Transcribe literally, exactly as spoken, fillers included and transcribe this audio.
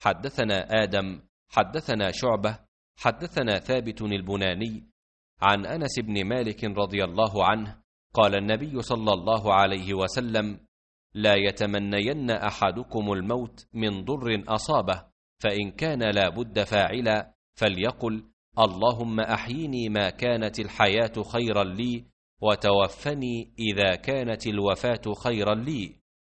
حدثنا آدم حدثنا شعبة حدثنا ثابت البناني عن أنس بن مالك رضي الله عنه قال النبي صلى الله عليه وسلم: لا يتمنين أحدكم الموت من ضر أصابه، فإن كان لا بد فاعلا فليقل: اللهم أحيني ما كانت الحياة خيرا لي، وتوفني إذا كانت الوفاة خيرا لي.